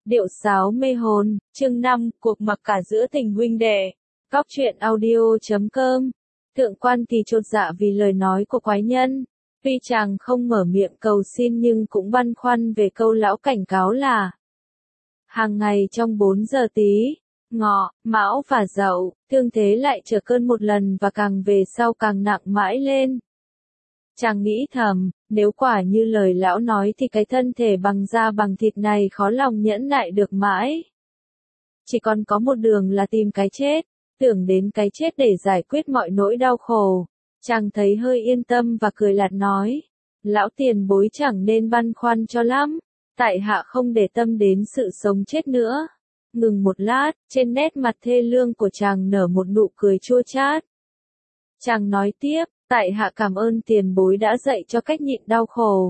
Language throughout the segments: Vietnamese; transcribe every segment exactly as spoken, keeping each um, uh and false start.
Điệu sáo mê hồn, chương năm, cuộc mặc cả giữa tình huynh đệ. Góc truyện audio chấm com. Thượng quan Kỳ chột dạ vì lời nói của quái nhân. Tuy chàng không mở miệng cầu xin nhưng cũng băn khoăn về câu lão cảnh cáo là hàng ngày trong bốn giờ Tý, Ngọ, Mão và Dậu, thương thế lại trở cơn một lần và càng về sau càng nặng mãi lên. Chàng nghĩ thầm, nếu quả như lời lão nói thì cái thân thể bằng da bằng thịt này khó lòng nhẫn nại được mãi. Chỉ còn có một đường là tìm cái chết, tưởng đến cái chết để giải quyết mọi nỗi đau khổ. Chàng thấy hơi yên tâm và cười lạt nói, lão tiền bối chẳng nên băn khoăn cho lắm, tại hạ không để tâm đến sự sống chết nữa. Ngừng một lát, trên nét mặt thê lương của chàng nở một nụ cười chua chát. Chàng nói tiếp, tại hạ cảm ơn tiền bối đã dạy cho cách nhịn đau khổ.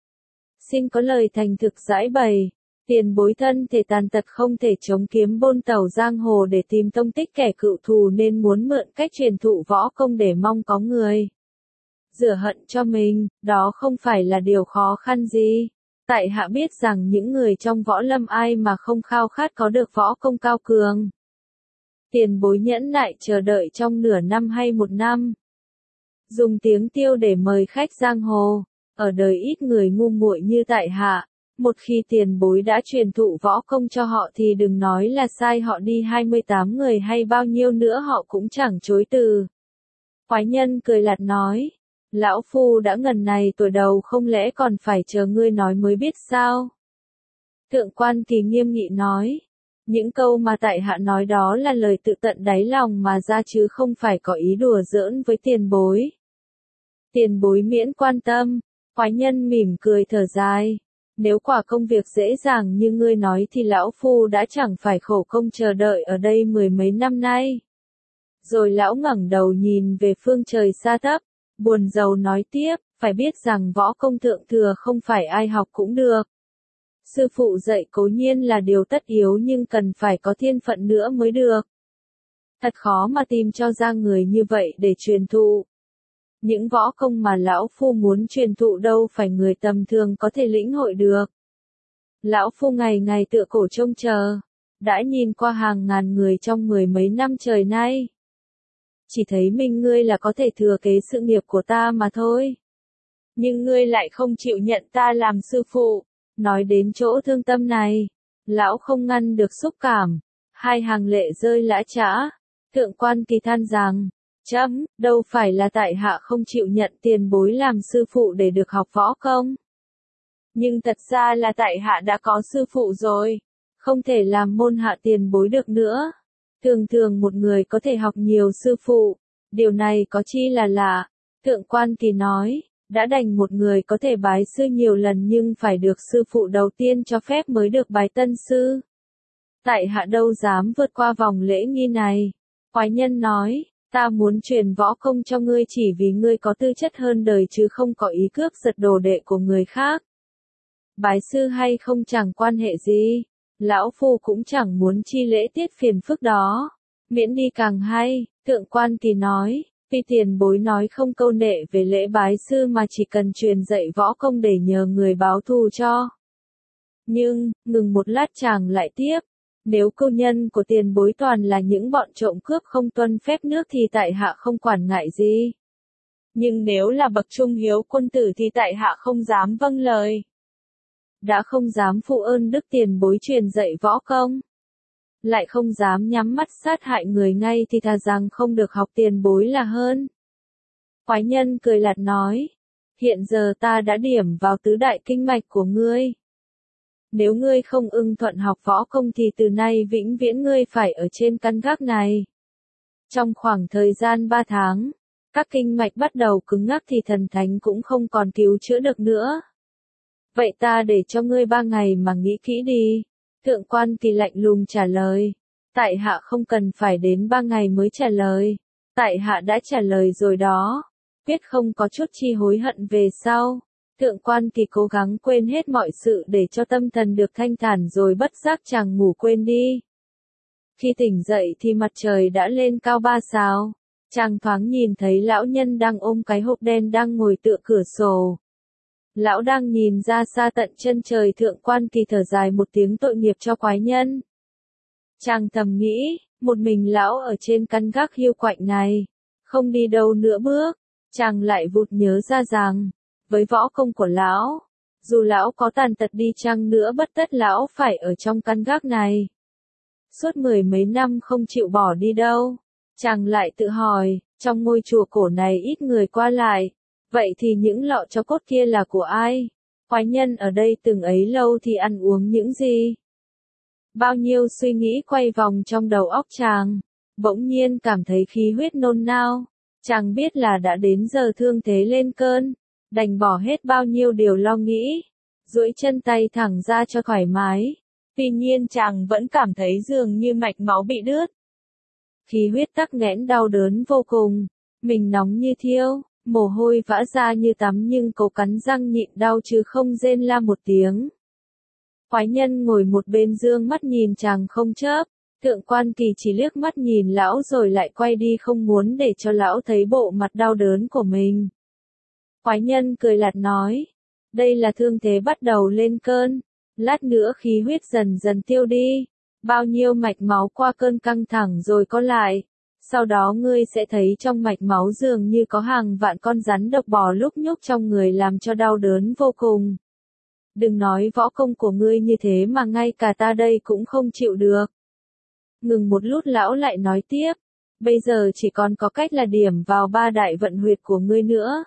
Xin có lời thành thực giải bày, tiền bối thân thể tàn tật không thể chống kiếm bôn tàu giang hồ để tìm tông tích kẻ cựu thù nên muốn mượn cách truyền thụ võ công để mong có người rửa hận cho mình, đó không phải là điều khó khăn gì. Tại hạ biết rằng những người trong võ lâm ai mà không khao khát có được võ công cao cường. Tiền bối nhẫn nại chờ đợi trong nửa năm hay một năm. Dùng tiếng tiêu để mời khách giang hồ, ở đời ít người ngu muội như tại hạ, một khi tiền bối đã truyền thụ võ công cho họ thì đừng nói là sai họ đi hai mươi tám người hay bao nhiêu nữa họ cũng chẳng chối từ. Quái nhân cười lạt nói, lão phu đã ngần này tuổi đầu không lẽ còn phải chờ ngươi nói mới biết sao? Thượng quan Kỳ nghiêm nghị nói, những câu mà tại hạ nói đó là lời tự tận đáy lòng mà ra chứ không phải có ý đùa giỡn với tiền bối. Tiền bối miễn quan tâm, quái nhân mỉm cười thở dài. Nếu quả công việc dễ dàng như ngươi nói thì lão phu đã chẳng phải khổ công chờ đợi ở đây mười mấy năm nay. Rồi lão ngẩng đầu nhìn về phương trời xa thấp, buồn rầu nói tiếp, phải biết rằng võ công thượng thừa không phải ai học cũng được. Sư phụ dạy cố nhiên là điều tất yếu nhưng cần phải có thiên phận nữa mới được. Thật khó mà tìm cho ra người như vậy để truyền thụ. Những võ công mà lão phu muốn truyền thụ đâu phải người tầm thường có thể lĩnh hội được. Lão phu ngày ngày tựa cổ trông chờ, đã nhìn qua hàng ngàn người trong mười mấy năm trời nay. Chỉ thấy mình ngươi là có thể thừa kế sự nghiệp của ta mà thôi. Nhưng ngươi lại không chịu nhận ta làm sư phụ. Nói đến chỗ thương tâm này, lão không ngăn được xúc cảm, hai hàng lệ rơi lã chã. Thượng quan Kỳ than rằng, chấm, đâu phải là tại hạ không chịu nhận tiền bối làm sư phụ để được học võ công. Nhưng thật ra là tại hạ đã có sư phụ rồi, không thể làm môn hạ tiền bối được nữa. Thường thường một người có thể học nhiều sư phụ, điều này có chi là lạ. Thượng quan Kỳ nói, đã đành một người có thể bái sư nhiều lần nhưng phải được sư phụ đầu tiên cho phép mới được bái tân sư. Tại hạ đâu dám vượt qua vòng lễ nghi này. Quái nhân nói, ta muốn truyền võ công cho ngươi chỉ vì ngươi có tư chất hơn đời chứ không có ý cướp giật đồ đệ của người khác. Bái sư hay không chẳng quan hệ gì, lão phu cũng chẳng muốn chi lễ tiết phiền phức đó, miễn đi càng hay. Thượng quan Kỳ nói, vì tiền bối nói không câu nệ về lễ bái sư mà chỉ cần truyền dạy võ công để nhờ người báo thù cho. Nhưng, ngừng một lát chàng lại tiếp, nếu câu nhân của tiền bối toàn là những bọn trộm cướp không tuân phép nước thì tại hạ không quản ngại gì. Nhưng nếu là bậc trung hiếu quân tử thì tại hạ không dám vâng lời. Đã không dám phụ ơn đức tiền bối truyền dạy võ công, lại không dám nhắm mắt sát hại người ngay thì thà rằng không được học tiền bối là hơn. Quái nhân cười lạt nói, hiện giờ ta đã điểm vào tứ đại kinh mạch của ngươi. Nếu ngươi không ưng thuận học võ công thì từ nay vĩnh viễn ngươi phải ở trên căn gác này. Trong khoảng thời gian ba tháng, các kinh mạch bắt đầu cứng ngắc thì thần thánh cũng không còn cứu chữa được nữa. Vậy ta để cho ngươi ba ngày mà nghĩ kỹ đi. Thượng quan Kỳ lạnh lùng trả lời, tại hạ không cần phải đến ba ngày mới trả lời, tại hạ đã trả lời rồi đó, biết không có chút chi hối hận về sau. Thượng quan Kỳ cố gắng quên hết mọi sự để cho tâm thần được thanh thản rồi bất giác chàng ngủ quên đi. Khi tỉnh dậy thì mặt trời đã lên cao ba sao, chàng thoáng nhìn thấy lão nhân đang ôm cái hộp đen đang ngồi tựa cửa sổ. Lão đang nhìn ra xa tận chân trời, Thượng Quan Kỳ thở dài một tiếng tội nghiệp cho quái nhân. Chàng thầm nghĩ, một mình lão ở trên căn gác hiu quạnh này, không đi đâu nữa bước, chàng lại vụt nhớ ra rằng, với võ công của lão, dù lão có tàn tật đi chăng nữa bất tất lão phải ở trong căn gác này. Suốt mười mấy năm không chịu bỏ đi đâu, chàng lại tự hỏi, trong ngôi chùa cổ này ít người qua lại, vậy thì những lọ tro cốt kia là của ai? Quái nhân ở đây từng ấy lâu thì ăn uống những gì? Bao nhiêu suy nghĩ quay vòng trong đầu óc chàng, bỗng nhiên cảm thấy khí huyết nôn nao, chàng biết là đã đến giờ thương thế lên cơn, đành bỏ hết bao nhiêu điều lo nghĩ, duỗi chân tay thẳng ra cho thoải mái. Tuy nhiên chàng vẫn cảm thấy dường như mạch máu bị đứt. Khí huyết tắc nghẽn đau đớn vô cùng, mình nóng như thiêu, mồ hôi vã ra như tắm nhưng cố cắn răng nhịn đau chứ không rên la một tiếng. Quái nhân ngồi một bên dương mắt nhìn chàng không chớp, Thượng Quan Kỳ chỉ liếc mắt nhìn lão rồi lại quay đi không muốn để cho lão thấy bộ mặt đau đớn của mình. Quái nhân cười lạt nói, đây là thương thế bắt đầu lên cơn, lát nữa khí huyết dần dần tiêu đi, bao nhiêu mạch máu qua cơn căng thẳng rồi có lại, sau đó ngươi sẽ thấy trong mạch máu dường như có hàng vạn con rắn độc bò lúc nhúc trong người làm cho đau đớn vô cùng. Đừng nói võ công của ngươi như thế mà ngay cả ta đây cũng không chịu được. Ngừng một lúc lão lại nói tiếp, bây giờ chỉ còn có cách là điểm vào ba đại vận huyệt của ngươi nữa.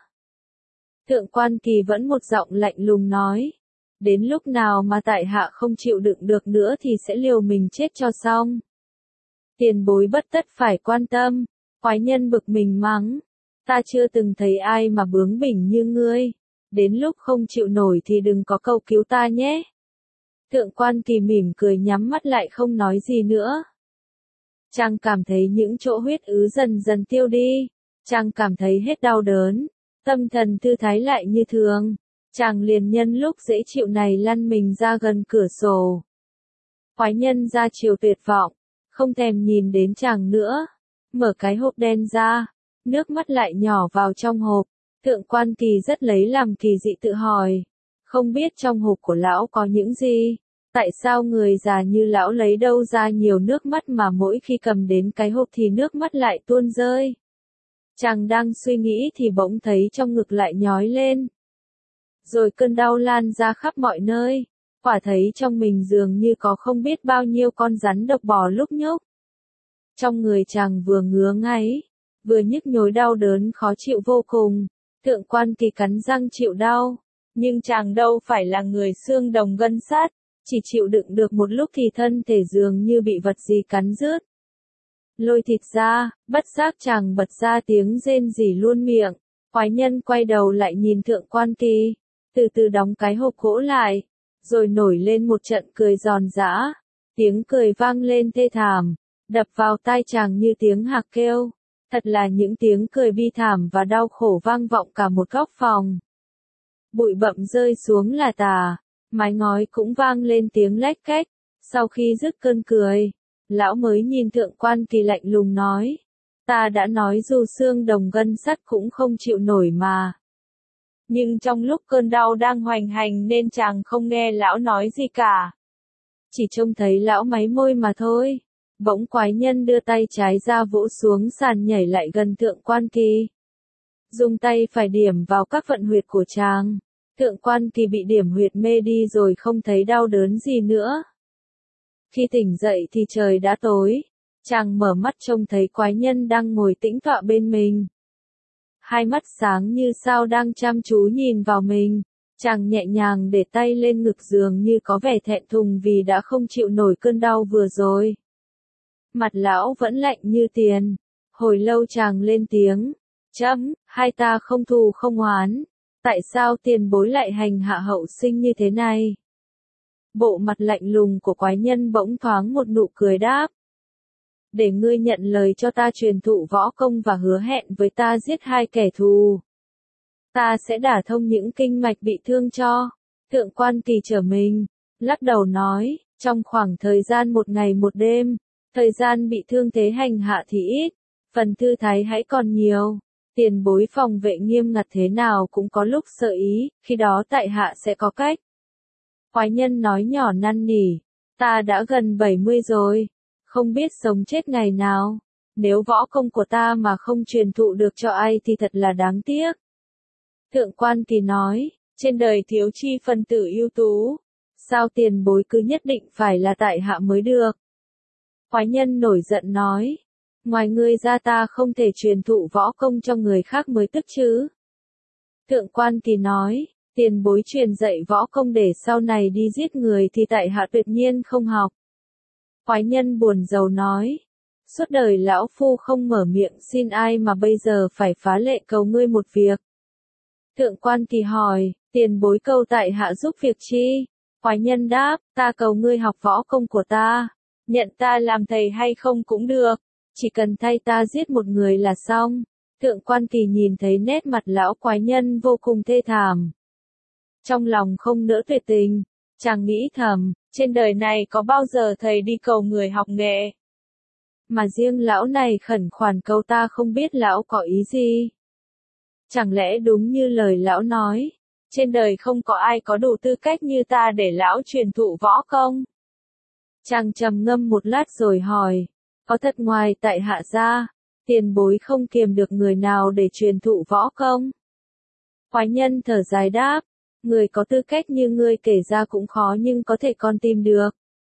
Thượng Quan Kỳ vẫn một giọng lạnh lùng nói, đến lúc nào mà tại hạ không chịu đựng được nữa thì sẽ liều mình chết cho xong. Tiền bối bất tất phải quan tâm, quái nhân bực mình mắng, ta chưa từng thấy ai mà bướng bỉnh như ngươi, đến lúc không chịu nổi thì đừng có cầu cứu ta nhé. Thượng Quan Kỳ mỉm cười nhắm mắt lại không nói gì nữa. Chàng cảm thấy những chỗ huyết ứ dần dần tiêu đi, chàng cảm thấy hết đau đớn, tâm thần thư thái lại như thường, chàng liền nhân lúc dễ chịu này lăn mình ra gần cửa sổ. Quái nhân ra chiều tuyệt vọng, không thèm nhìn đến chàng nữa, mở cái hộp đen ra, nước mắt lại nhỏ vào trong hộp. Thượng Quan Kỳ rất lấy làm kỳ dị tự hỏi, không biết trong hộp của lão có những gì, tại sao người già như lão lấy đâu ra nhiều nước mắt mà mỗi khi cầm đến cái hộp thì nước mắt lại tuôn rơi. Chàng đang suy nghĩ thì bỗng thấy trong ngực lại nhói lên. Rồi cơn đau lan ra khắp mọi nơi, quả thấy trong mình dường như có không biết bao nhiêu con rắn độc bò lúc nhúc. Trong người chàng vừa ngứa ngáy, vừa nhức nhối đau đớn khó chịu vô cùng. Thượng Quan Kỳ cắn răng chịu đau, nhưng chàng đâu phải là người xương đồng gân sắt, chỉ chịu đựng được một lúc thì thân thể dường như bị vật gì cắn rứt. Lôi thịt ra, bất giác chàng bật ra tiếng rên rỉ luôn miệng, quái nhân quay đầu lại nhìn Thượng Quan Kỳ, từ từ đóng cái hộp gỗ lại, rồi nổi lên một trận cười giòn giã, tiếng cười vang lên thê thảm, đập vào tai chàng như tiếng hạc kêu. Thật là những tiếng cười bi thảm và đau khổ vang vọng cả một góc phòng. Bụi bặm rơi xuống là tà, mái ngói cũng vang lên tiếng lách cách. Sau khi dứt cơn cười, lão mới nhìn Thượng Quan Kỳ lạnh lùng nói, ta đã nói dù xương đồng gân sắt cũng không chịu nổi mà. Nhưng trong lúc cơn đau đang hoành hành nên chàng không nghe lão nói gì cả. Chỉ trông thấy lão máy môi mà thôi. Bỗng quái nhân đưa tay trái ra vỗ xuống sàn nhảy lại gần Thượng Quan Kỳ. Dùng tay phải điểm vào các vận huyệt của chàng. Thượng Quan Kỳ bị điểm huyệt mê đi rồi không thấy đau đớn gì nữa. Khi tỉnh dậy thì trời đã tối. Chàng mở mắt trông thấy quái nhân đang ngồi tĩnh tọa bên mình. Hai mắt sáng như sao đang chăm chú nhìn vào mình. Chàng nhẹ nhàng để tay lên ngực giường như có vẻ thẹn thùng vì đã không chịu nổi cơn đau vừa rồi. Mặt lão vẫn lạnh như tiền. Hồi lâu chàng lên tiếng. Chấm, hai ta không thù không oán. Tại sao tiền bối lại hành hạ hậu sinh như thế này? Bộ mặt lạnh lùng của quái nhân bỗng thoáng một nụ cười đáp. Để ngươi nhận lời cho ta truyền thụ võ công và hứa hẹn với ta giết hai kẻ thù. Ta sẽ đả thông những kinh mạch bị thương cho. Thượng Quan Kỳ trở mình, lắc đầu nói, trong khoảng thời gian một ngày một đêm, thời gian bị thương thế hành hạ thì ít, phần thư thái hãy còn nhiều. Tiền bối phòng vệ nghiêm ngặt thế nào cũng có lúc sợ ý, khi đó tại hạ sẽ có cách. Quái nhân nói nhỏ năn nỉ, ta đã gần bảy mươi rồi, không biết sống chết ngày nào, nếu võ công của ta mà không truyền thụ được cho ai thì thật là đáng tiếc. Thượng quan Kỳ nói, trên đời thiếu chi phân tử ưu tú, sao tiền bối cứ nhất định phải là tại hạ mới được. Quái nhân nổi giận nói, ngoài ngươi ra ta không thể truyền thụ võ công cho người khác mới tức chứ. Thượng quan Kỳ nói, tiền bối truyền dạy võ công để sau này đi giết người thì tại hạ tuyệt nhiên không học. Quái nhân buồn rầu nói, suốt đời lão phu không mở miệng xin ai mà bây giờ phải phá lệ cầu ngươi một việc. Thượng quan Kỳ hỏi, tiền bối cầu tại hạ giúp việc chi? Quái nhân đáp, ta cầu ngươi học võ công của ta, nhận ta làm thầy hay không cũng được, chỉ cần thay ta giết một người là xong. Thượng quan Kỳ nhìn thấy nét mặt lão quái nhân vô cùng thê thảm. Trong lòng không nỡ tuyệt tình, chàng nghĩ thầm, trên đời này có bao giờ thầy đi cầu người học nghệ. Mà riêng lão này khẩn khoản cầu ta không biết lão có ý gì. Chẳng lẽ đúng như lời lão nói, trên đời không có ai có đủ tư cách như ta để lão truyền thụ võ công. Chàng trầm ngâm một lát rồi hỏi, có thật ngoài tại hạ ra, tiền bối không kiềm được người nào để truyền thụ võ công? Quái nhân thở dài đáp, người có tư cách như ngươi kể ra cũng khó nhưng có thể con tìm được.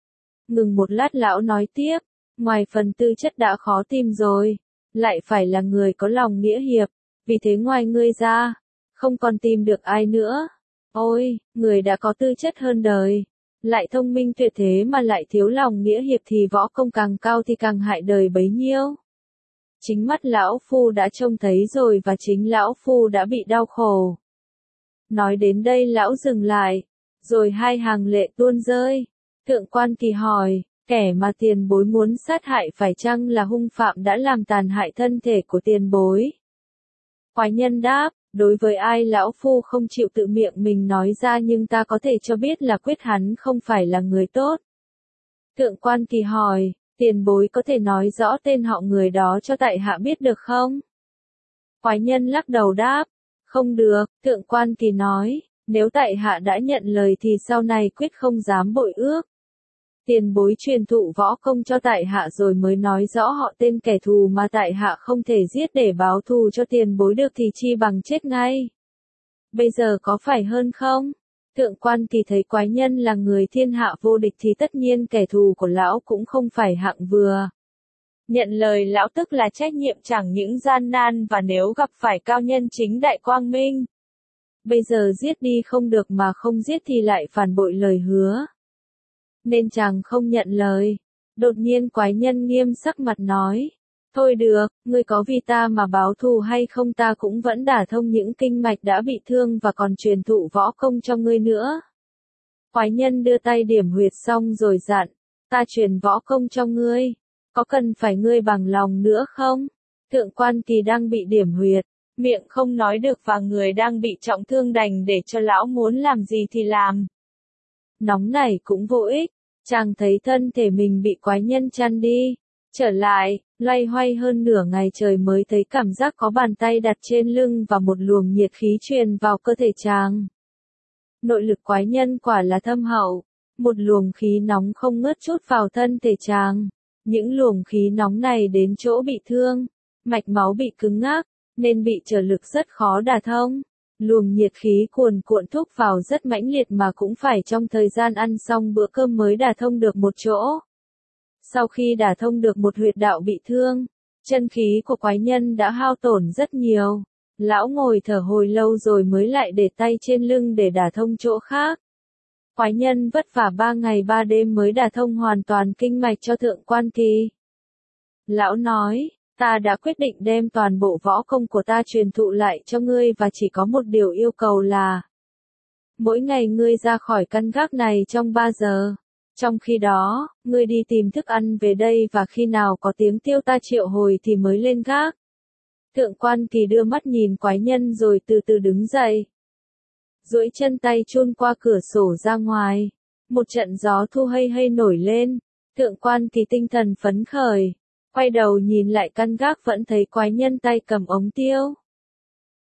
Ngừng một lát lão nói tiếp, ngoài phần tư chất đã khó tìm rồi, lại phải là người có lòng nghĩa hiệp, vì thế ngoài ngươi ra, không còn tìm được ai nữa. Ôi, người đã có tư chất hơn đời, lại thông minh tuyệt thế mà lại thiếu lòng nghĩa hiệp thì võ công càng cao thì càng hại đời bấy nhiêu. Chính mắt lão phu đã trông thấy rồi và chính lão phu đã bị đau khổ. Nói đến đây lão dừng lại, rồi hai hàng lệ tuôn rơi. Thượng quan Kỳ hỏi, kẻ mà tiền bối muốn sát hại phải chăng là hung phạm đã làm tàn hại thân thể của tiền bối? Quái nhân đáp, đối với ai lão phu không chịu tự miệng mình nói ra nhưng ta có thể cho biết là quyết hắn không phải là người tốt. Thượng quan Kỳ hỏi, tiền bối có thể nói rõ tên họ người đó cho tại hạ biết được không? Quái nhân lắc đầu đáp, không được. Thượng quan Kỳ nói, nếu tại hạ đã nhận lời thì sau này quyết không dám bội ước. Tiền bối truyền thụ võ công cho tại hạ rồi mới nói rõ họ tên kẻ thù mà tại hạ không thể giết để báo thù cho tiền bối được thì chi bằng chết ngay. Bây giờ có phải hơn không? Thượng quan Kỳ thấy quái nhân là người thiên hạ vô địch thì tất nhiên kẻ thù của lão cũng không phải hạng vừa. Nhận lời lão tức là trách nhiệm chẳng những gian nan và nếu gặp phải cao nhân chính đại quang minh. Bây giờ giết đi không được mà không giết thì lại phản bội lời hứa. Nên chàng không nhận lời. Đột nhiên quái nhân nghiêm sắc mặt nói, thôi được, ngươi có vì ta mà báo thù hay không ta cũng vẫn đả thông những kinh mạch đã bị thương và còn truyền thụ võ công cho ngươi nữa. Quái nhân đưa tay điểm huyệt xong rồi dặn, ta truyền võ công cho ngươi, có cần phải ngươi bằng lòng nữa không? Thượng quan Kỳ đang bị điểm huyệt, miệng không nói được và người đang bị trọng thương đành để cho lão muốn làm gì thì làm. Nóng này cũng vô ích, chàng thấy thân thể mình bị quái nhân chăn đi, trở lại, loay hoay hơn nửa ngày trời mới thấy cảm giác có bàn tay đặt trên lưng và một luồng nhiệt khí truyền vào cơ thể chàng. Nội lực quái nhân quả là thâm hậu, một luồng khí nóng không ngớt chút vào thân thể chàng. Những luồng khí nóng này đến chỗ bị thương, mạch máu bị cứng ngắc, nên bị trở lực rất khó đả thông. Luồng nhiệt khí cuồn cuộn thúc vào rất mãnh liệt mà cũng phải trong thời gian ăn xong bữa cơm mới đả thông được một chỗ. Sau khi đả thông được một huyệt đạo bị thương, chân khí của quái nhân đã hao tổn rất nhiều. Lão ngồi thở hồi lâu rồi mới lại để tay trên lưng để đả thông chỗ khác. Quái nhân vất vả ba ngày ba đêm mới đả thông hoàn toàn kinh mạch cho Thượng quan Kỳ. Lão nói, ta đã quyết định đem toàn bộ võ công của ta truyền thụ lại cho ngươi và chỉ có một điều yêu cầu là mỗi ngày ngươi ra khỏi căn gác này trong ba giờ. Trong khi đó, ngươi đi tìm thức ăn về đây và khi nào có tiếng tiêu ta triệu hồi thì mới lên gác. Thượng quan Kỳ đưa mắt nhìn quái nhân rồi từ từ đứng dậy. Duỗi chân tay chun qua cửa sổ ra ngoài. Một trận gió thu hây hây nổi lên. Thượng quan Kỳ tinh thần phấn khởi. Quay đầu nhìn lại căn gác vẫn thấy quái nhân tay cầm ống tiêu.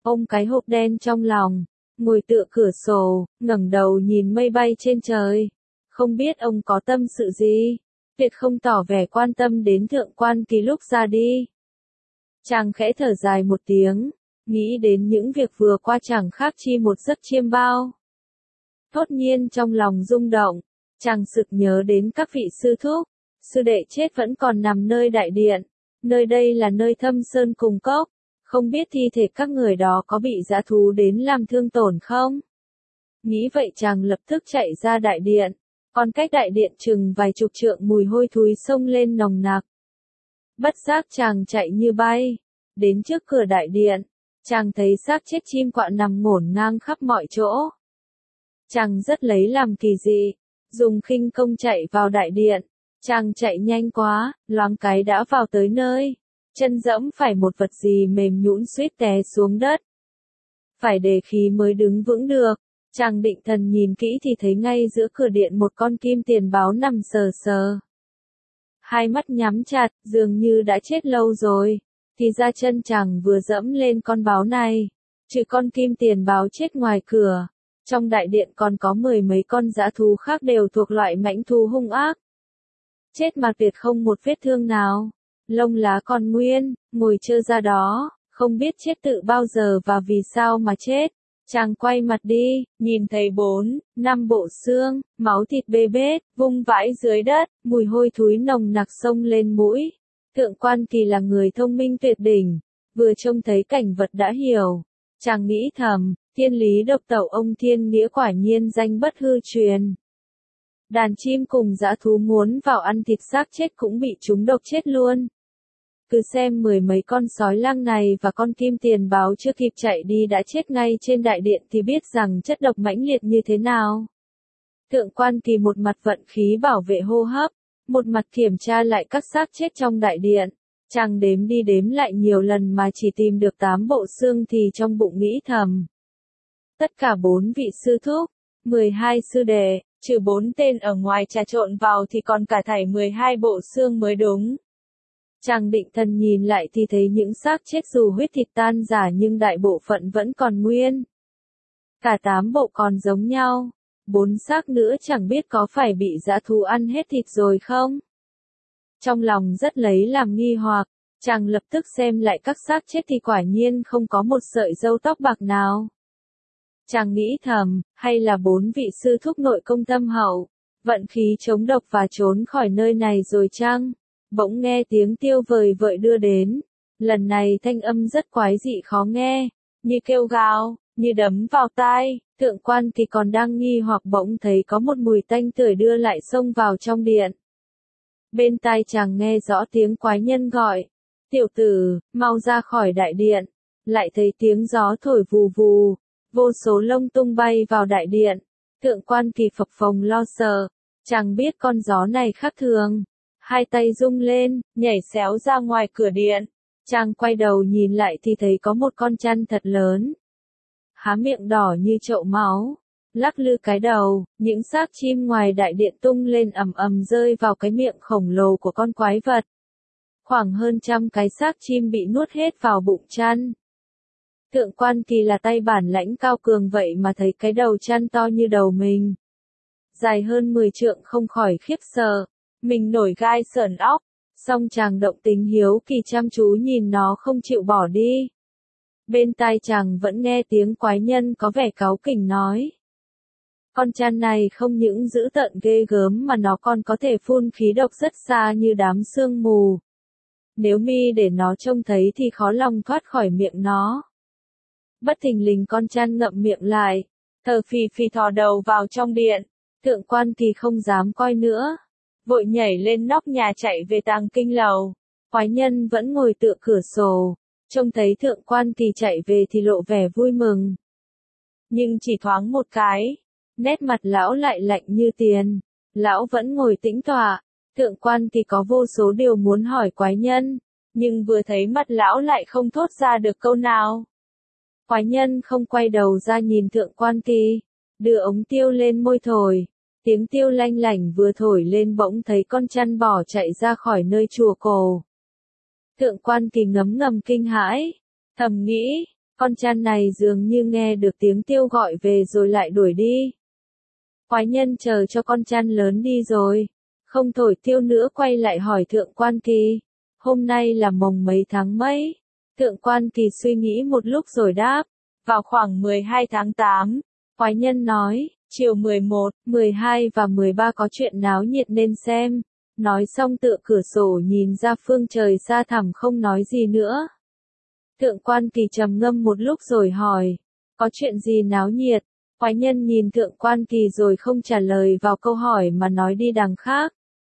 ôm cái hộp đen trong lòng, ngồi tựa cửa sổ, ngẩng đầu nhìn mây bay trên trời. Không biết ông có tâm sự gì, tuyệt không tỏ vẻ quan tâm đến Thượng Quan Kỳ lúc ra đi. Chàng khẽ thở dài một tiếng, nghĩ đến những việc vừa qua chẳng khác chi một giấc chiêm bao. Thốt nhiên trong lòng rung động, chàng sực nhớ đến các vị sư thúc, sư đệ chết vẫn còn nằm nơi đại điện, nơi đây là nơi thâm sơn cùng cốc, không biết thi thể các người đó có bị dã thú đến làm thương tổn không? Nghĩ vậy chàng lập tức chạy ra đại điện, còn cách đại điện chừng vài chục trượng mùi hôi thối xông lên nồng nặc. Bất giác chàng chạy như bay, đến trước cửa đại điện, chàng thấy xác chết chim quạ nằm ngổn ngang khắp mọi chỗ. Chàng rất lấy làm kỳ dị, dùng khinh công chạy vào đại điện, chàng chạy nhanh quá, loáng cái đã vào tới nơi, chân dẫm phải một vật gì mềm nhũn suýt té xuống đất. Phải để khí mới đứng vững được, chàng định thần nhìn kỹ thì thấy ngay giữa cửa điện một con kim tiền báo nằm sờ sờ. Hai mắt nhắm chặt, dường như đã chết lâu rồi, thì ra chân chàng vừa dẫm lên con báo này, trừ con kim tiền báo chết ngoài cửa. Trong đại điện còn có mười mấy con dã thú khác đều thuộc loại mãnh thú hung ác. Chết mà tuyệt không một vết thương nào, lông lá còn nguyên, ngồi trơ ra đó, không biết chết tự bao giờ và vì sao mà chết. Chàng quay mặt đi, nhìn thấy bốn, năm bộ xương, máu thịt bê bết, vung vãi dưới đất, mùi hôi thối nồng nặc xông lên mũi. Thượng Quan Kỳ là người thông minh tuyệt đỉnh, vừa trông thấy cảnh vật đã hiểu. Chàng nghĩ thầm, thiên lý độc tẩu ông thiên nghĩa quả nhiên danh bất hư truyền. Đàn chim cùng dã thú muốn vào ăn thịt xác chết cũng bị chúng độc chết luôn. Cứ xem mười mấy con sói lang này và con kim tiền báo chưa kịp chạy đi đã chết ngay trên đại điện thì biết rằng chất độc mãnh liệt như thế nào. Thượng Quan Kỳ một mặt vận khí bảo vệ hô hấp, một mặt kiểm tra lại các xác chết trong đại điện. Chàng đếm đi đếm lại nhiều lần mà chỉ tìm được tám bộ xương thì trong bụng nghĩ thầm. Tất cả bốn vị sư thúc, mười hai sư đệ, trừ bốn tên ở ngoài trà trộn vào thì còn cả thảy mười hai bộ xương mới đúng. Chàng định thần nhìn lại thì thấy những xác chết dù huyết thịt tan rã nhưng đại bộ phận vẫn còn nguyên. Cả tám bộ còn giống nhau, bốn xác nữa chẳng biết có phải bị dã thú ăn hết thịt rồi không? Trong lòng rất lấy làm nghi hoặc, chàng lập tức xem lại các xác chết thì quả nhiên không có một sợi râu tóc bạc nào. Chàng nghĩ thầm, hay là bốn vị sư thúc nội công tâm hậu, vận khí chống độc và trốn khỏi nơi này rồi chăng? Bỗng nghe tiếng tiêu vời vợi đưa đến, lần này thanh âm rất quái dị khó nghe, như kêu gào, như đấm vào tai. Thượng Quan Kỳ còn đang nghi hoặc bỗng thấy có một mùi tanh tưởi đưa lại xông vào trong điện. Bên tai chàng nghe rõ tiếng quái nhân gọi, tiểu tử, mau ra khỏi đại điện, lại thấy tiếng gió thổi vù vù, vô số lông tung bay vào đại điện. Thượng Quan Kỳ phập phồng lo sợ, chàng biết con gió này khác thường. Hai tay rung lên, nhảy xéo ra ngoài cửa điện. Chàng quay đầu nhìn lại thì thấy có một con chăn thật lớn. Há miệng đỏ như chậu máu, lắc lư cái đầu, những xác chim ngoài đại điện tung lên ầm ầm rơi vào cái miệng khổng lồ của con quái vật. Khoảng hơn trăm cái xác chim bị nuốt hết vào bụng chăn. Thượng Quan Kỳ là tay bản lãnh cao cường vậy mà thấy cái đầu chăn to như đầu mình. Dài hơn mười trượng không khỏi khiếp sợ. Mình nổi gai sởn óc, song chàng động tính hiếu kỳ chăm chú nhìn nó không chịu bỏ đi. Bên tai chàng vẫn nghe tiếng quái nhân có vẻ cáu kỉnh nói. Con chăn này không những dữ tợn ghê gớm mà nó còn có thể phun khí độc rất xa như đám sương mù. Nếu mi để nó trông thấy thì khó lòng thoát khỏi miệng nó. Bất thình lình con chăn ngậm miệng lại, thở phì phì thò đầu vào trong điện. Thượng Quan Kỳ không dám coi nữa, vội nhảy lên nóc nhà chạy về tàng kinh lầu. Quái nhân vẫn ngồi tựa cửa sổ, trông thấy Thượng Quan Kỳ chạy về thì lộ vẻ vui mừng. Nhưng chỉ thoáng một cái, nét mặt lão lại lạnh như tiền. Lão vẫn ngồi tĩnh tọa. Thượng Quan Kỳ có vô số điều muốn hỏi quái nhân, nhưng vừa thấy mặt lão lại không thốt ra được câu nào. Quái nhân không quay đầu ra nhìn Thượng Quan Kỳ, đưa ống tiêu lên môi thổi. Tiếng tiêu lanh lảnh vừa thổi lên bỗng thấy con chăn bò chạy ra khỏi nơi chùa cổ. Thượng Quan Kỳ ngấm ngầm kinh hãi, thầm nghĩ, Con chăn này dường như nghe được tiếng tiêu gọi về rồi lại đuổi đi. Quái nhân chờ cho con chăn lớn đi rồi, không thổi tiêu nữa quay lại hỏi Thượng Quan Kỳ, hôm nay là mồng mấy tháng mấy? Thượng Quan Kỳ suy nghĩ một lúc rồi đáp, vào khoảng mười hai tháng tám. Quái nhân nói, chiều mười một, mười hai và mười ba có chuyện náo nhiệt nên xem. Nói xong tựa cửa sổ nhìn ra phương trời xa thẳm không nói gì nữa. Thượng Quan Kỳ trầm ngâm một lúc rồi hỏi, có chuyện gì náo nhiệt? Quái nhân nhìn Thượng Quan Kỳ rồi không trả lời vào câu hỏi mà nói đi đằng khác.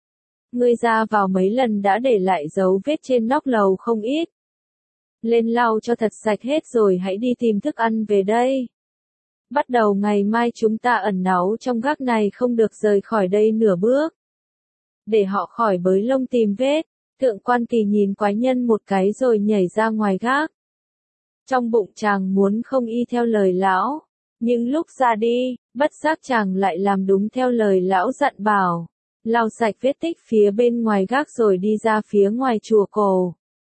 Ngươi ra vào mấy lần đã để lại dấu vết trên nóc lầu không ít. Lên lau cho thật sạch hết rồi hãy đi tìm thức ăn về đây. Bắt đầu ngày mai chúng ta ẩn náu trong gác này không được rời khỏi đây nửa bước. Để họ khỏi bới lông tìm vết. Thượng Quan Kỳ nhìn quái nhân một cái rồi nhảy ra ngoài gác. Trong bụng chàng muốn không y theo lời lão. Nhưng lúc ra đi, bất giác chàng lại làm đúng theo lời lão dặn bảo. Lau sạch vết tích phía bên ngoài gác rồi đi ra phía ngoài chùa cổ.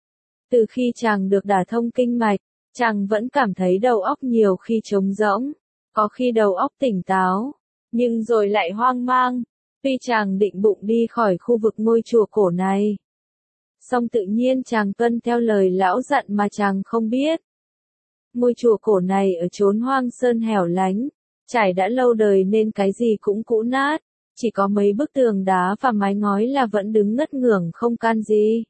Từ khi chàng được đả thông kinh mạch, chàng vẫn cảm thấy đầu óc nhiều khi trống rỗng, có khi đầu óc tỉnh táo, nhưng rồi lại hoang mang. Tuy chàng định bụng đi khỏi khu vực ngôi chùa cổ này, song tự nhiên chàng tuân theo lời lão dặn mà chàng không biết. Ngôi chùa cổ này ở chốn hoang sơn hẻo lánh, trải đã lâu đời nên cái gì cũng cũ nát, chỉ có mấy bức tường đá và mái ngói là vẫn đứng ngất ngưởng không can gì.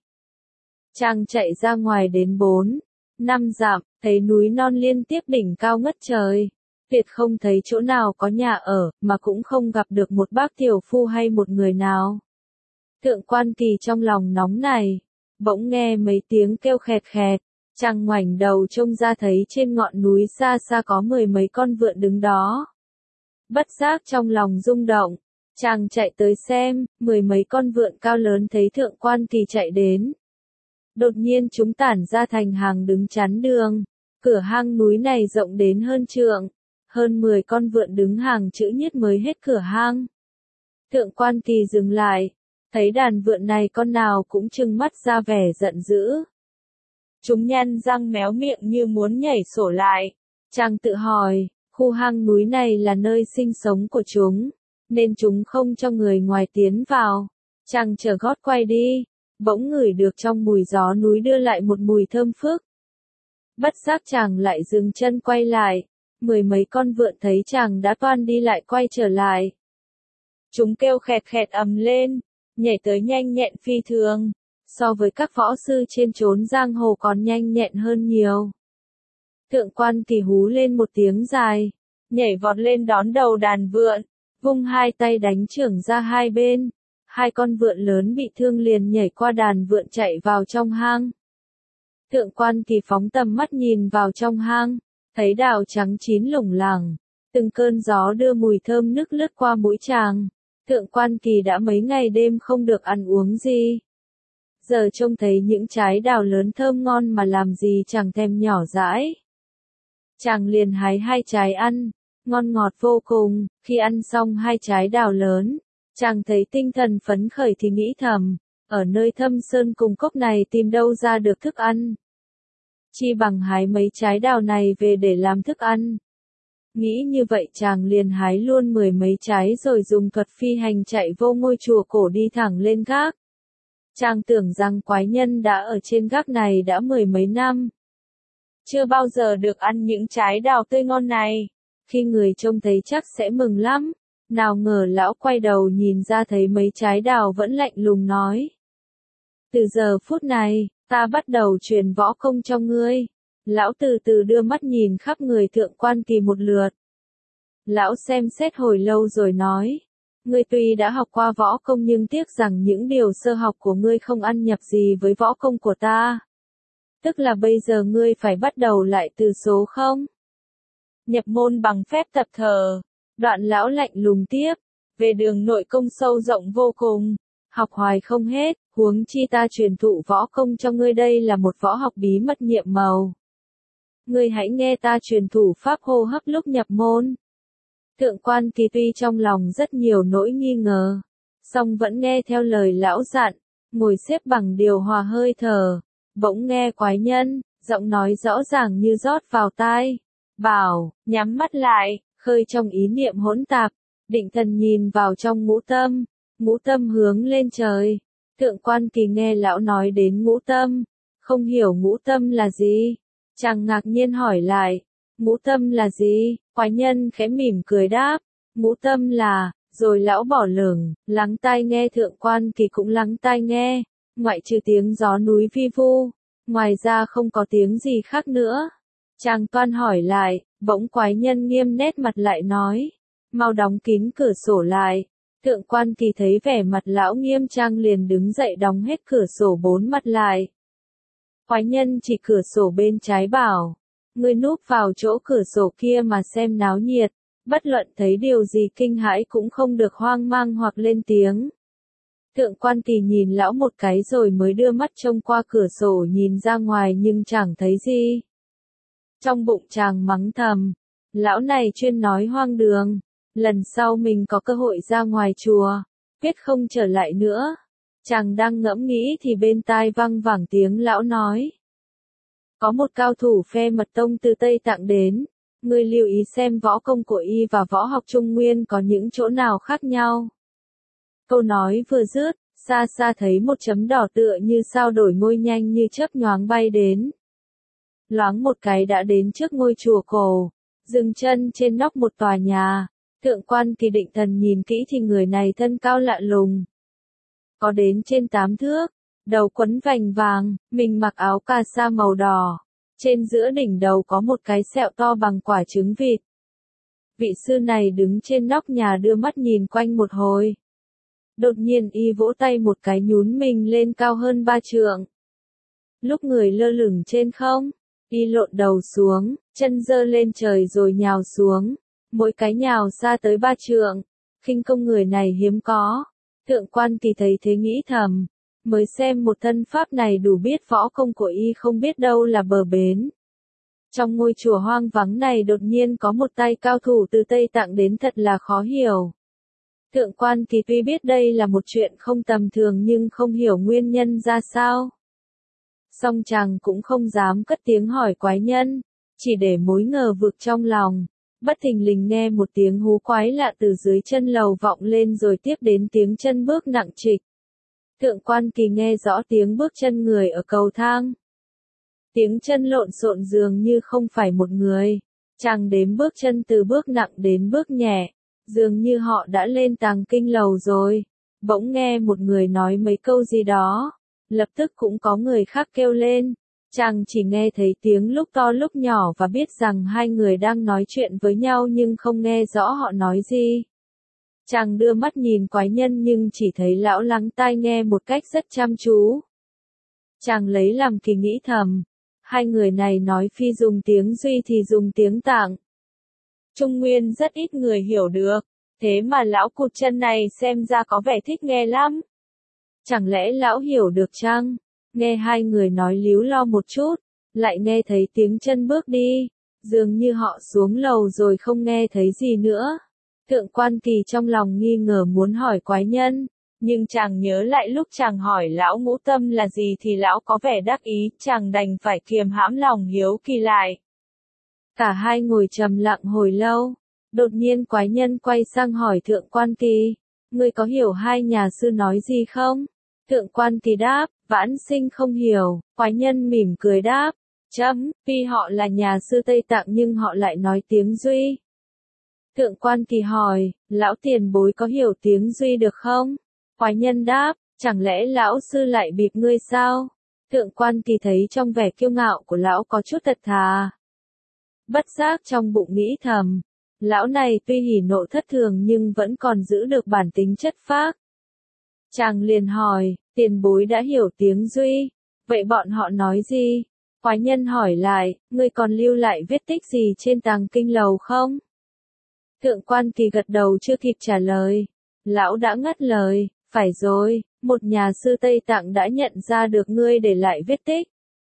Chàng chạy ra ngoài đến bốn, năm dặm, thấy núi non liên tiếp đỉnh cao ngất trời. Tuyệt không thấy chỗ nào có nhà ở, mà cũng không gặp được một bác tiểu phu hay một người nào. Thượng Quan Kỳ trong lòng nóng này, bỗng nghe mấy tiếng kêu khẹt khẹt, chàng ngoảnh đầu trông ra thấy trên ngọn núi xa xa có mười mấy con vượn đứng đó. Bất giác trong lòng rung động, chàng chạy tới xem, mười mấy con vượn cao lớn thấy Thượng Quan Kỳ chạy đến. Đột nhiên chúng tản ra thành hàng đứng chắn đường, cửa hang núi này rộng đến hơn trượng. Hơn mười con vượn đứng hàng chữ nhất mới hết cửa hang. Thượng Quan Kỳ dừng lại, thấy đàn vượn này con nào cũng trừng mắt ra vẻ giận dữ. Chúng nhăn răng méo miệng như muốn nhảy sổ lại. Chàng tự hỏi, khu hang núi này là nơi sinh sống của chúng, nên chúng không cho người ngoài tiến vào. Chàng trở gót quay đi, bỗng ngửi được trong mùi gió núi đưa lại một mùi thơm phức. Bất giác chàng lại dừng chân quay lại. Mười mấy con vượn thấy chàng đã toan đi lại quay trở lại. Chúng kêu khẹt khẹt ầm lên, nhảy tới nhanh nhẹn phi thường, so với các võ sư trên chốn giang hồ còn nhanh nhẹn hơn nhiều. Thượng Quan Kỳ hú lên một tiếng dài, nhảy vọt lên đón đầu đàn vượn, vung hai tay đánh chưởng ra hai bên. Hai con vượn lớn bị thương liền nhảy qua đàn vượn chạy vào trong hang. Thượng Quan Kỳ phóng tầm mắt nhìn vào trong hang. Thấy đào trắng chín lủng lẳng, từng cơn gió đưa mùi thơm nức lướt qua mũi chàng. Thượng Quan Kỳ đã mấy ngày đêm không được ăn uống gì. Giờ trông thấy những trái đào lớn thơm ngon mà làm gì chẳng thèm nhỏ dãi. Chàng liền hái hai trái ăn, ngon ngọt vô cùng. Khi ăn xong hai trái đào lớn, chàng thấy tinh thần phấn khởi thì nghĩ thầm, ở nơi thâm sơn cùng cốc này tìm đâu ra được thức ăn. Chi bằng hái mấy trái đào này về để làm thức ăn. Nghĩ như vậy chàng liền hái luôn mười mấy trái rồi dùng thuật phi hành chạy vô ngôi chùa cổ đi thẳng lên gác. Chàng tưởng rằng quái nhân đã ở trên gác này đã mười mấy năm. Chưa bao giờ được ăn những trái đào tươi ngon này. Khi người trông thấy chắc sẽ mừng lắm. Nào ngờ lão quay đầu nhìn ra thấy mấy trái đào vẫn lạnh lùng nói. Từ giờ phút này, ta bắt đầu truyền võ công cho ngươi. Lão từ từ đưa mắt nhìn khắp người Thượng Quan Kỳ một lượt. Lão xem xét hồi lâu rồi nói. Ngươi tuy đã học qua võ công nhưng tiếc rằng những điều sơ học của ngươi không ăn nhập gì với võ công của ta. Tức là bây giờ ngươi phải bắt đầu lại từ số không? Nhập môn bằng phép tập thờ. Đoạn lão lạnh lùng tiếp. Về đường nội công sâu rộng vô cùng. Học hoài không hết, huống chi ta truyền thụ võ công cho ngươi đây là một võ học bí mật nhiệm màu. Ngươi hãy nghe ta truyền thủ pháp hô hấp lúc nhập môn. Thượng Quan Kỳ tuy trong lòng rất nhiều nỗi nghi ngờ, song vẫn nghe theo lời lão dặn, ngồi xếp bằng điều hòa hơi thở, bỗng nghe quái nhân, Giọng nói rõ ràng như rót vào tai. Bảo, nhắm mắt lại, khơi trong ý niệm hỗn tạp. Định thần nhìn vào trong ngũ tâm. Ngũ tâm hướng lên trời. Thượng Quan Kỳ nghe lão nói đến ngũ tâm. Không hiểu ngũ tâm là gì. Chàng ngạc nhiên hỏi lại. Ngũ tâm là gì? Quái nhân khẽ mỉm cười đáp. Ngũ tâm là, rồi lão bỏ lửng, lắng tai nghe. Thượng Quan Kỳ cũng lắng tai nghe. Ngoại trừ tiếng gió núi vi vu. Ngoài ra không có tiếng gì khác nữa. Chàng toan hỏi lại, bỗng quái nhân nghiêm nét mặt lại nói. Mau đóng kín cửa sổ lại. Thượng Quan Kỳ thấy vẻ mặt lão nghiêm trang liền đứng dậy đóng hết cửa sổ bốn mặt lại. Quái nhân chỉ cửa sổ bên trái bảo. Ngươi núp vào chỗ cửa sổ kia mà xem náo nhiệt. Bất luận thấy điều gì kinh hãi cũng không được hoang mang hoặc lên tiếng. Thượng Quan Kỳ nhìn lão một cái rồi mới đưa mắt trông qua cửa sổ nhìn ra ngoài nhưng chẳng thấy gì. Trong bụng chàng mắng thầm. Lão này chuyên nói hoang đường. Lần sau mình có cơ hội ra ngoài chùa. Quyết không trở lại nữa. Chàng đang ngẫm nghĩ thì bên tai vang vẳng tiếng lão nói. Có một cao thủ phe mật tông từ Tây Tạng đến. Ngươi lưu ý xem võ công của y và võ học Trung Nguyên có những chỗ nào khác nhau. Câu nói vừa dứt, xa xa thấy một chấm đỏ tựa như sao đổi ngôi nhanh như chớp nhoáng bay đến. Loáng một cái đã đến trước ngôi chùa cổ, dừng chân trên nóc một tòa nhà. Thượng Quan Kỳ định thần nhìn kỹ thì người này thân cao lạ lùng. Có đến trên tám thước, đầu quấn vành vàng, mình mặc áo cà sa màu đỏ. Trên giữa đỉnh đầu có một cái sẹo to bằng quả trứng vịt. Vị sư này đứng trên nóc nhà đưa mắt nhìn quanh một hồi. Đột nhiên y vỗ tay một cái nhún mình lên cao hơn ba trượng. Lúc người lơ lửng trên không, y lộn đầu xuống, chân giơ lên trời rồi nhào xuống. Mỗi cái nhào xa tới ba trượng. Khinh công người này hiếm có. Thượng Quan Kỳ thấy thế nghĩ thầm. Mới xem một thân pháp này đủ biết võ công của y không biết đâu là bờ bến. Trong ngôi chùa hoang vắng này đột nhiên có một tay cao thủ từ Tây Tạng đến thật là khó hiểu. Thượng Quan Kỳ tuy biết đây là một chuyện không tầm thường nhưng không hiểu nguyên nhân ra sao. Song chàng cũng không dám cất tiếng hỏi quái nhân, chỉ để mối ngờ vực trong lòng. Bất thình lình nghe một tiếng hú quái lạ từ dưới chân lầu vọng lên rồi tiếp đến tiếng chân bước nặng trịch. Thượng Quan Kỳ nghe rõ tiếng bước chân người ở cầu thang. Tiếng chân lộn xộn dường như không phải một người. Chàng đếm bước chân từ bước nặng đến bước nhẹ. Dường như họ đã lên tầng kinh lầu rồi. Bỗng nghe một người nói mấy câu gì đó. Lập tức cũng có người khác kêu lên. Chàng chỉ nghe thấy tiếng lúc to lúc nhỏ và biết rằng hai người đang nói chuyện với nhau nhưng không nghe rõ họ nói gì. Chàng đưa mắt nhìn quái nhân nhưng chỉ thấy lão lắng tai nghe một cách rất chăm chú. Chàng lấy làm kỳ nghĩ thầm. Hai người này nói phi dùng tiếng Duy thì dùng tiếng Tạng. Trung Nguyên rất ít người hiểu được. Thế mà lão cụt chân này xem ra có vẻ thích nghe lắm. Chẳng lẽ lão hiểu được chăng? Nghe hai người nói líu lo một chút, lại nghe thấy tiếng chân bước đi, dường như họ xuống lầu rồi không nghe thấy gì nữa. Thượng Quan Kỳ trong lòng nghi ngờ muốn hỏi quái nhân, nhưng chàng nhớ lại lúc chàng hỏi lão ngũ tâm là gì thì lão có vẻ đắc ý, chàng đành phải kiềm hãm lòng hiếu kỳ lại. Cả hai ngồi trầm lặng hồi lâu, đột nhiên quái nhân quay sang hỏi Thượng Quan Kỳ, ngươi có hiểu hai nhà sư nói gì không? Thượng Quan Kỳ đáp, vãn sinh không hiểu. Quái nhân mỉm cười đáp, chấm, tuy họ là nhà sư Tây Tạng nhưng họ lại nói tiếng Duy. Thượng Quan Kỳ hỏi, lão tiền bối có hiểu tiếng Duy được không? Quái nhân đáp, chẳng lẽ lão sư lại bịp ngươi sao? Thượng Quan Kỳ thấy trong vẻ kiêu ngạo của lão có chút thật thà. Bất giác trong bụng nghĩ thầm, lão này tuy hỉ nộ thất thường nhưng vẫn còn giữ được bản tính chất phác. Chàng liền hỏi, tiền bối đã hiểu tiếng Duy, vậy bọn họ nói gì? Quái nhân hỏi lại, ngươi còn lưu lại vết tích gì trên tầng kinh lầu không? Thượng Quan Kỳ gật đầu chưa kịp trả lời. Lão đã ngắt lời, phải rồi, một nhà sư Tây Tạng đã nhận ra được ngươi để lại vết tích.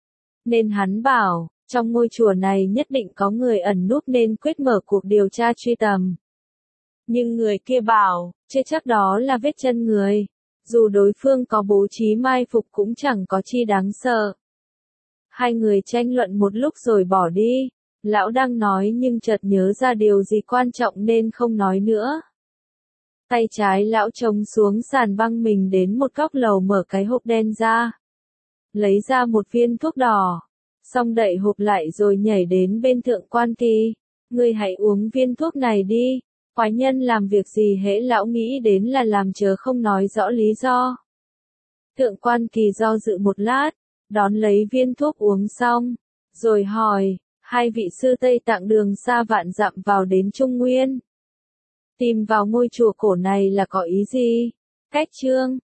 Nên hắn bảo, trong ngôi chùa này nhất định có người ẩn núp nên quyết mở cuộc điều tra truy tầm. Nhưng người kia bảo, chưa chắc đó là vết chân người. Dù đối phương có bố trí mai phục cũng chẳng có chi đáng sợ. Hai người tranh luận một lúc rồi bỏ đi. Lão đang nói nhưng chợt nhớ ra điều gì quan trọng nên không nói nữa. Tay trái lão trống xuống sàn băng mình đến một góc lầu mở cái hộp đen ra. Lấy ra một viên thuốc đỏ. Xong đậy hộp lại rồi nhảy đến bên Thượng Quan Kỳ. Ngươi hãy uống viên thuốc này đi. Quái nhân làm việc gì hễ lão nghĩ đến là làm chớ không nói rõ lý do. Thượng Quan Kỳ do dự một lát, đón lấy viên thuốc uống xong, rồi hỏi, hai vị sư Tây Tạng đường xa vạn dặm vào đến Trung Nguyên. Tìm vào ngôi chùa cổ này là có ý gì? Cách chương